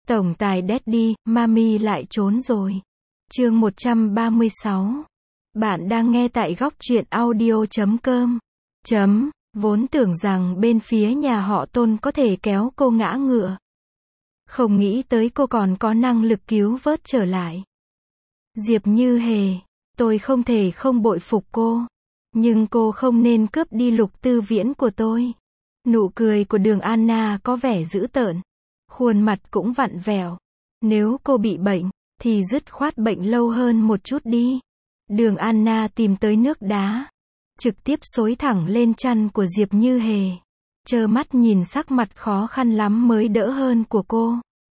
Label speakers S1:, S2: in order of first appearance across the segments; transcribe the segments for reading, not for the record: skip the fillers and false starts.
S1: Tổng tài Daddy, Mami lại trốn rồi. Chương 136. Bạn đang nghe tại góc truyện audio.com. Vốn tưởng rằng bên phía nhà họ Tôn có thể kéo cô ngã ngựa. Không nghĩ tới cô còn có năng lực cứu vớt trở lại. Diệp Như Hề, tôi không thể không bội phục cô. Nhưng cô không nên cướp đi Lục Tư Viễn của tôi. Nụ cười của Đường Anna có vẻ dữ tợn. Khuôn mặt cũng vặn vẹo. Nếu cô bị bệnh, thì dứt khoát bệnh lâu hơn một chút đi. Đường Anna tìm tới nước đá. Trực tiếp xối thẳng lên chăn của Diệp Như Hề. Trơ mắt nhìn sắc mặt khó khăn lắm mới đỡ hơn của cô.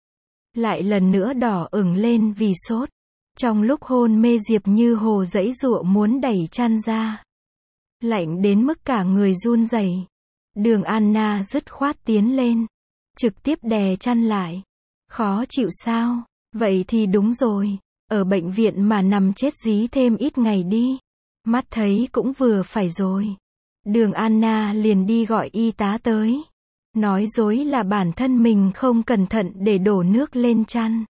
S1: Lại lần nữa đỏ ửng lên vì sốt. Trong lúc hôn mê Diệp Như Hồ giãy giụa muốn đẩy chăn ra. Lạnh đến mức cả người run rẩy. Đường Anna dứt khoát tiến lên. Trực tiếp đè chăn lại. Khó chịu sao? Vậy thì đúng rồi. Ở bệnh viện mà nằm chết dí thêm ít ngày đi. Mắt thấy cũng vừa phải rồi. Đường Anna liền đi gọi y tá tới. Nói dối là bản thân mình không cẩn thận để đổ nước lên chăn.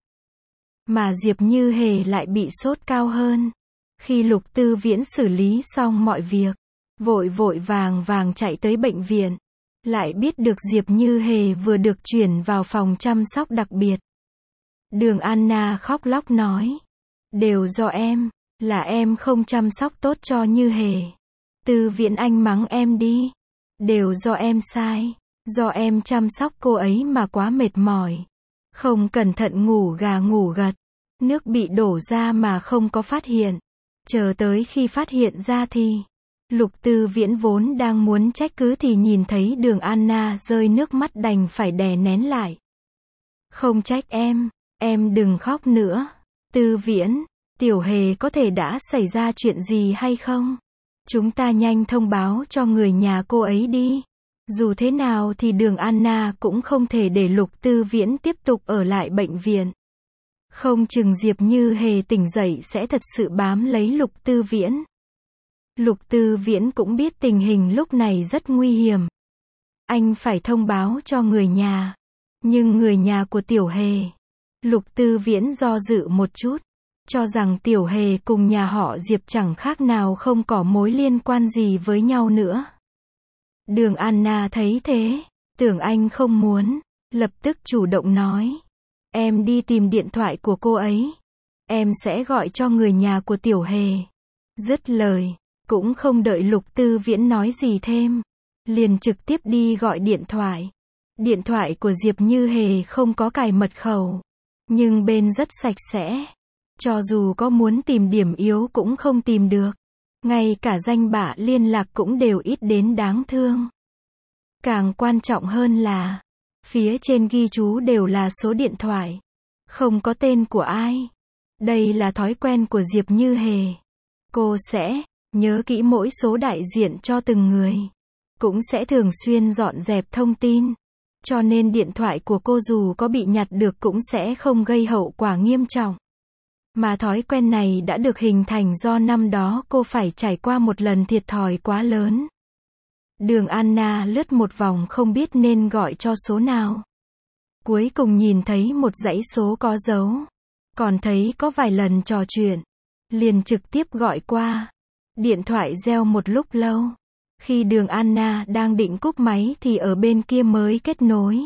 S1: Mà Diệp Như Hề lại bị sốt cao hơn. Khi Lục Tư Viễn xử lý xong mọi việc, vội vội vàng chạy tới bệnh viện. Lại biết được Diệp Như Hề vừa được chuyển vào phòng chăm sóc đặc biệt. Đường Anna khóc lóc nói. Đều do em, là em không chăm sóc tốt cho Như Hề. Tư Viễn anh mắng em đi. Đều do em sai. Do em chăm sóc cô ấy mà quá mệt mỏi. Không cẩn thận ngủ gà ngủ gật. Nước bị đổ ra mà không có phát hiện. Chờ tới khi phát hiện ra thì... Lục Tư Viễn vốn đang muốn trách cứ thì nhìn thấy Đường Anna rơi nước mắt đành phải đè nén lại. Không trách em đừng khóc nữa. Tư Viễn, Tiểu Hề có thể đã xảy ra chuyện gì hay không? Chúng ta nhanh thông báo cho người nhà cô ấy đi. Dù thế nào thì Đường Anna cũng không thể để Lục Tư Viễn tiếp tục ở lại bệnh viện. Không chừng Diệp Như Hề tỉnh dậy sẽ thật sự bám lấy Lục Tư Viễn. Lục Tư Viễn cũng biết tình hình lúc này rất nguy hiểm. Anh phải thông báo cho người nhà. Nhưng người nhà của Tiểu Hề. Lục Tư Viễn do dự một chút. Cho rằng Tiểu Hề cùng nhà họ Diệp chẳng khác nào không có mối liên quan gì với nhau nữa. Đường Anna thấy thế. Tưởng anh không muốn. Lập tức chủ động nói. Em đi tìm điện thoại của cô ấy. Em sẽ gọi cho người nhà của Tiểu Hề. Dứt lời. Cũng không đợi Lục Tư Viễn nói gì thêm. Liền trực tiếp đi gọi điện thoại. Điện thoại của Diệp Như Hề không có cài mật khẩu. Nhưng bên rất sạch sẽ. Cho dù có muốn tìm điểm yếu cũng không tìm được. Ngay cả danh bạ liên lạc cũng đều ít đến đáng thương. Càng quan trọng hơn là, phía trên ghi chú đều là số điện thoại. Không có tên của ai. Đây là thói quen của Diệp Như Hề. Cô sẽ nhớ kỹ mỗi số đại diện cho từng người. Cũng sẽ thường xuyên dọn dẹp thông tin. Cho nên điện thoại của cô dù có bị nhặt được cũng sẽ không gây hậu quả nghiêm trọng. Mà thói quen này đã được hình thành do năm đó cô phải trải qua một lần thiệt thòi quá lớn. Đường Anna lướt một vòng không biết nên gọi cho số nào. Cuối cùng nhìn thấy một dãy số có dấu. Còn thấy có vài lần trò chuyện. Liền trực tiếp gọi qua. Điện thoại reo một lúc lâu. Khi Đường Anna đang định cúp máy thì ở bên kia mới kết nối.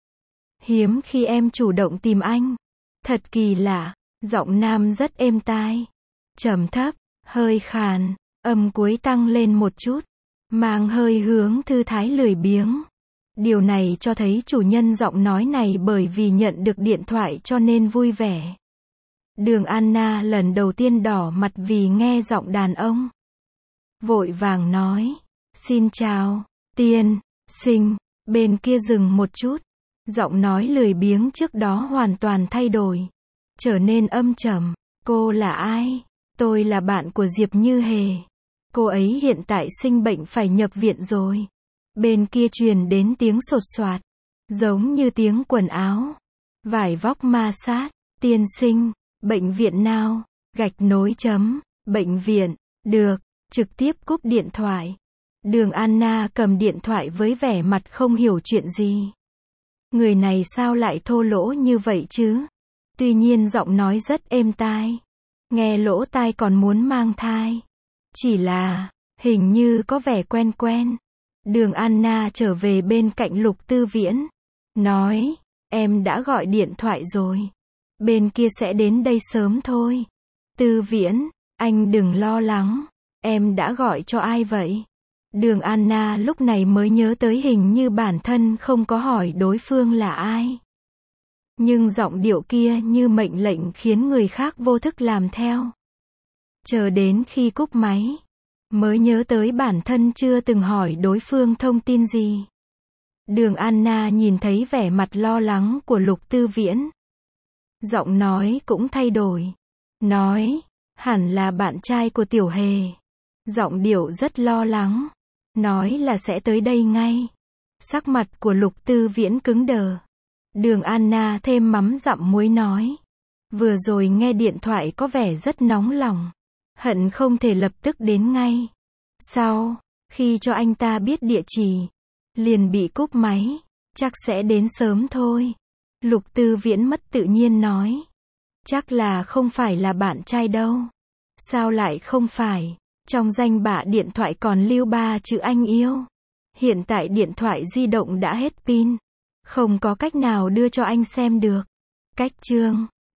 S1: Hiếm khi em chủ động tìm anh. Thật kỳ lạ. Giọng nam rất êm tai. Trầm thấp, hơi khàn, âm cuối tăng lên một chút. Mang hơi hướng thư thái lười biếng. Điều này cho thấy chủ nhân giọng nói này bởi vì nhận được điện thoại cho nên vui vẻ. Đường Anna lần đầu tiên đỏ mặt vì nghe giọng đàn ông. Vội vàng nói. Xin chào, tiên sinh. Bên kia dừng một chút. Giọng nói lười biếng trước đó hoàn toàn thay đổi. Trở nên âm trầm. Cô là ai? Tôi là bạn của Diệp Như Hề. Cô ấy hiện tại sinh bệnh phải nhập viện rồi. Bên kia truyền đến tiếng sột soạt. Giống như tiếng quần áo. Vải vóc ma sát. Tiên sinh, bệnh viện nào? Bệnh viện. Được. Trực tiếp cúp điện thoại. Đường Anna cầm điện thoại với vẻ mặt không hiểu chuyện gì. Người này sao lại thô lỗ như vậy chứ? Tuy nhiên giọng nói rất êm tai. Nghe lỗ tai còn muốn mang thai. Chỉ là, hình như có vẻ quen quen. Đường Anna trở về bên cạnh Lục Tư Viễn. Nói, em đã gọi điện thoại rồi. Bên kia sẽ đến đây sớm thôi. Tư Viễn, anh đừng lo lắng. Em đã gọi cho ai vậy? Đường Anna lúc này mới nhớ tới hình như bản thân không có hỏi đối phương là ai. Nhưng giọng điệu kia như mệnh lệnh khiến người khác vô thức làm theo. Chờ đến khi cúp máy, mới nhớ tới bản thân chưa từng hỏi đối phương thông tin gì. Đường Anna nhìn thấy vẻ mặt lo lắng của Lục Tư Viễn. Giọng nói cũng thay đổi. Nói, hẳn là bạn trai của Tiểu Hề. Giọng điệu rất lo lắng. Nói là sẽ tới đây ngay. Sắc mặt của Lục Tư Viễn cứng đờ. Đường Anna thêm mắm dặm muối nói. Vừa rồi nghe điện thoại có vẻ rất nóng lòng. Hận không thể lập tức đến ngay. Sau, khi cho anh ta biết địa chỉ, liền bị cúp máy. Chắc sẽ đến sớm thôi. Lục Tư Viễn mất tự nhiên nói. Chắc là không phải là bạn trai đâu. Sao lại không phải? Trong danh bạ điện thoại còn lưu 3 chữ anh yêu. Hiện tại điện thoại di động đã hết pin. Không có cách nào đưa cho anh xem được. Cách chương